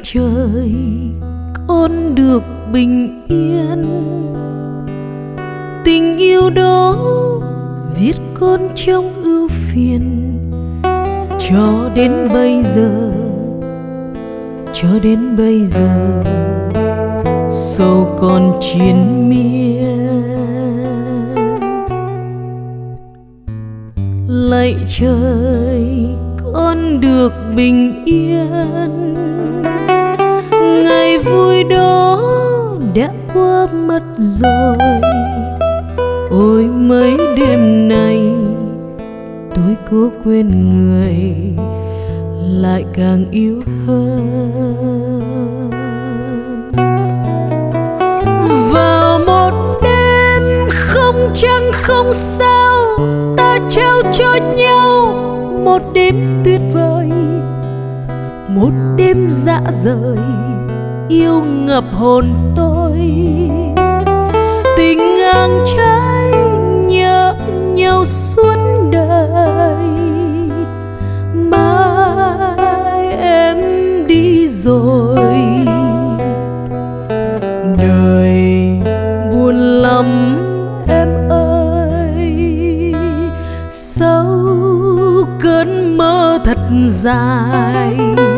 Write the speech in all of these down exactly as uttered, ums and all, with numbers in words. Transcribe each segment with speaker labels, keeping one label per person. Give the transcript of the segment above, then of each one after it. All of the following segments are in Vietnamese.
Speaker 1: trời con được bình yên, tình yêu đó giết con trong ưu phiền. Cho đến bây giờ, cho đến bây giờ sâu còn triền miên. Lạy trời con được bình yên, ngày vui đó đã qua mất rồi. Ôi mấy đêm nay tôi cố quên người, lại càng yêu hơn. Vào một đêm không trăng không sao, ta trao cho nhau một đêm tuyệt vời, một đêm dã rời yêu ngập hồn tôi. Tình ngang trái nhớ nhau suốt đời, mai em đi rồi. Đời buồn lắm em ơi, sau cơn mơ thật dài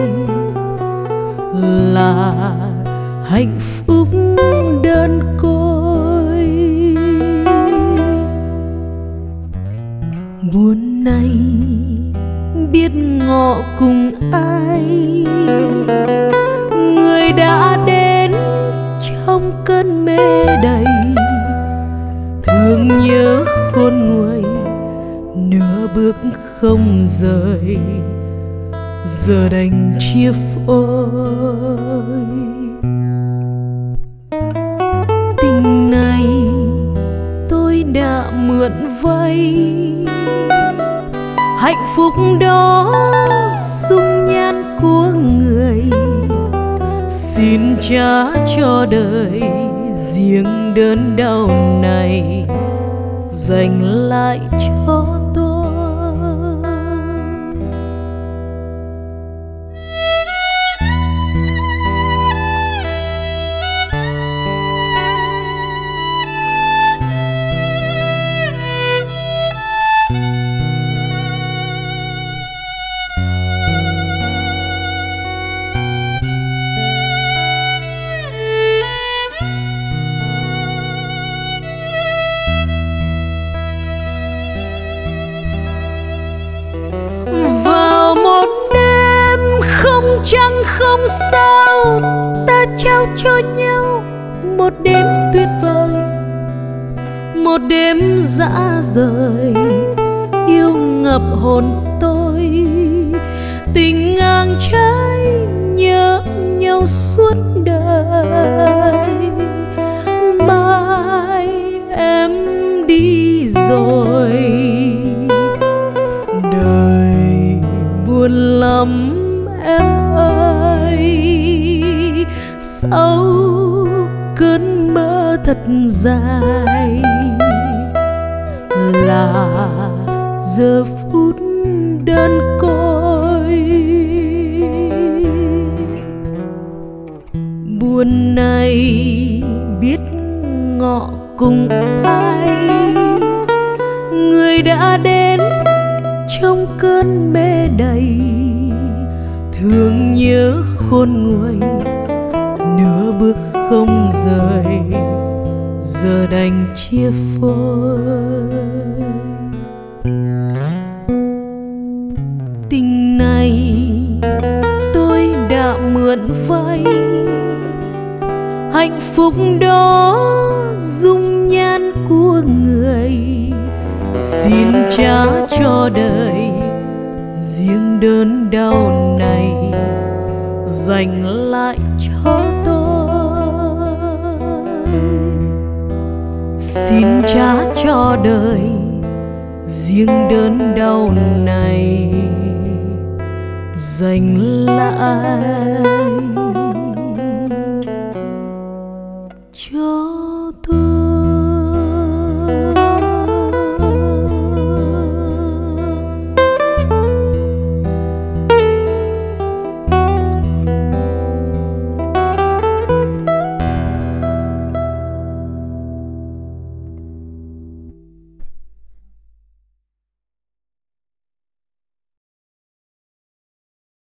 Speaker 1: là hạnh phúc đơn côi. Buồn này biết ngọ cùng ai, người đã đến trong cơn mê đầy. Thương nhớ khôn nguôi, nửa bước không rời, giờ đành chia phôi. Tình này tôi đã mượn vay, hạnh phúc đó dung nhan của người. Xin trả cho đời riêng đớn đau này, dành lại cho tôi. Trăng không sao, ta trao cho nhau một đêm tuyệt vời, một đêm dã rời yêu ngập hồn tôi. Tình ngang trái nhớ nhau suốt đời, mai em đi rồi. Đời buồn lắm em ơi, sau cơn mơ thật dài là giờ phút đơn côi. Buồn này biết ngọ cùng ai, người đã đến trong cơn mê đầy. Thương nhớ khôn nguôi, nửa bước không rời, giờ đành chia phôi. Tình này tôi đã mượn vay, hạnh phúc đó dung nhan của người. Xin trả cho đời riêng đớn đau này, dành lại cho tôi. Xin trả cho đời riêng đớn đau này, dành lại